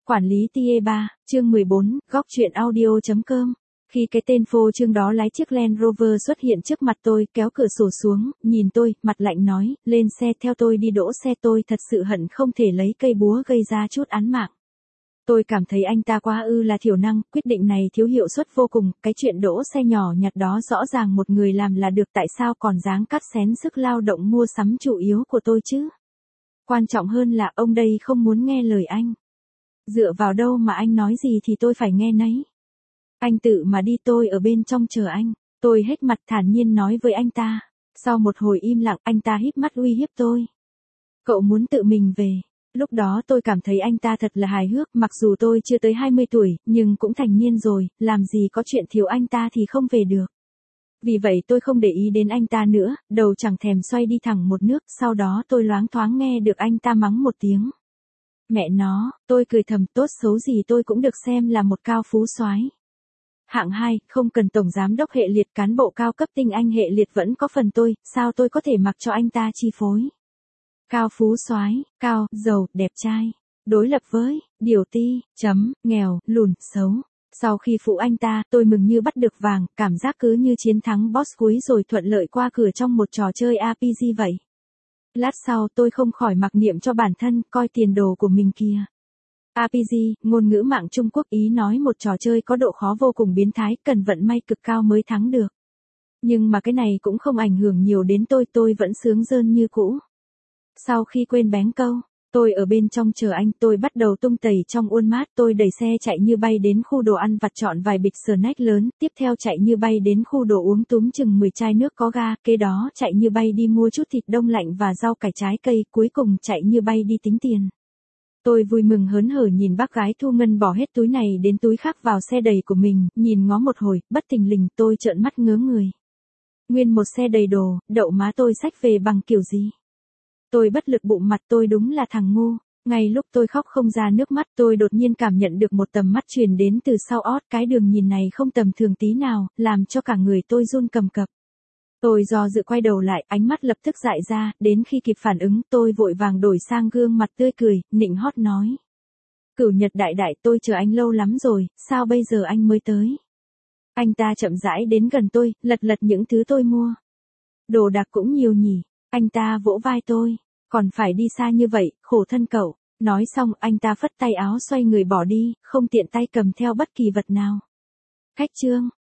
Quản lý TA 3, chương 14, góc chuyện audio.com. Khi cái tên phô trương đó lái chiếc Land Rover xuất hiện trước mặt tôi, kéo cửa sổ xuống, nhìn tôi, mặt lạnh nói, lên xe theo tôi đi đỗ xe. Tôi thật sự hận không thể lấy cây búa gây ra chút án mạng. Tôi cảm thấy anh ta quá là thiểu năng, quyết định này thiếu hiệu suất vô cùng, cái chuyện đỗ xe nhỏ nhặt đó rõ ràng một người làm là được, tại sao còn dáng cắt xén sức lao động mua sắm chủ yếu của tôi chứ? Quan trọng hơn là ông đây không muốn nghe lời anh. Dựa vào đâu mà anh nói gì thì tôi phải nghe nấy. Anh tự mà đi, tôi ở bên trong chờ anh. Tôi hết mặt thản nhiên nói với anh ta. Sau một hồi im lặng, anh ta híp mắt uy hiếp tôi. Cậu muốn tự mình về. Lúc đó tôi cảm thấy anh ta thật là hài hước, mặc dù tôi chưa tới 20 tuổi, nhưng cũng thành niên rồi, làm gì có chuyện thiếu anh ta thì không về được. Vì vậy tôi không để ý đến anh ta nữa, đầu chẳng thèm xoay đi thẳng một nước, sau đó tôi loáng thoáng nghe được anh ta mắng một tiếng. Mẹ nó, tôi cười thầm, tốt xấu gì tôi cũng được xem là một cao phú soái. Hạng 2, không cần tổng giám đốc hệ liệt, cán bộ cao cấp tinh anh hệ liệt vẫn có phần tôi, sao tôi có thể mặc cho anh ta chi phối. Cao phú soái, cao, giàu, đẹp trai, đối lập với, điều ti, nghèo, lùn, xấu. Sau khi phụ anh ta, tôi mừng như bắt được vàng, cảm giác cứ như chiến thắng boss cuối rồi thuận lợi qua cửa trong một trò chơi RPG vậy. Lát sau tôi không khỏi mặc niệm cho bản thân, coi tiền đồ của mình kìa. RPG, ngôn ngữ mạng Trung Quốc, ý nói một trò chơi có độ khó vô cùng biến thái, cần vận may cực cao mới thắng được. Nhưng mà cái này cũng không ảnh hưởng nhiều đến tôi vẫn sướng rơn như cũ. Sau khi quên bén câu, tôi ở bên trong chờ anh, tôi bắt đầu tung tẩy trong Walmart, tôi đẩy xe chạy như bay đến khu đồ ăn vặt chọn vài bịch snack lớn, tiếp theo chạy như bay đến khu đồ uống túm chừng 10 chai nước có ga, kế đó chạy như bay đi mua chút thịt đông lạnh và rau cải trái cây, cuối cùng chạy như bay đi tính tiền. Tôi vui mừng hớn hở nhìn bác gái thu ngân bỏ hết túi này đến túi khác vào xe đầy của mình, nhìn ngó một hồi, bất thình lình tôi trợn mắt ngớ người. Nguyên một xe đầy đồ, đậu má tôi xách về bằng kiểu gì? Tôi bất lực bụng mặt, tôi đúng là thằng ngu. Ngay lúc tôi khóc không ra nước mắt, tôi đột nhiên cảm nhận được một tầm mắt truyền đến từ sau ót, cái đường nhìn này không tầm thường tí nào, làm cho cả người tôi run cầm cập. Tôi do dự quay đầu lại, ánh mắt lập tức dại ra, đến khi kịp phản ứng, tôi vội vàng đổi sang gương mặt tươi cười, nịnh hót nói. Cửu Nhật đại đại, tôi chờ anh lâu lắm rồi, sao bây giờ anh mới tới? Anh ta chậm rãi đến gần tôi, lật những thứ tôi mua. Đồ đạc cũng nhiều nhỉ. Anh ta vỗ vai tôi, còn phải đi xa như vậy, khổ thân cậu. Nói xong anh ta phất tay áo xoay người bỏ đi, không tiện tay cầm theo bất kỳ vật nào. Khách trương,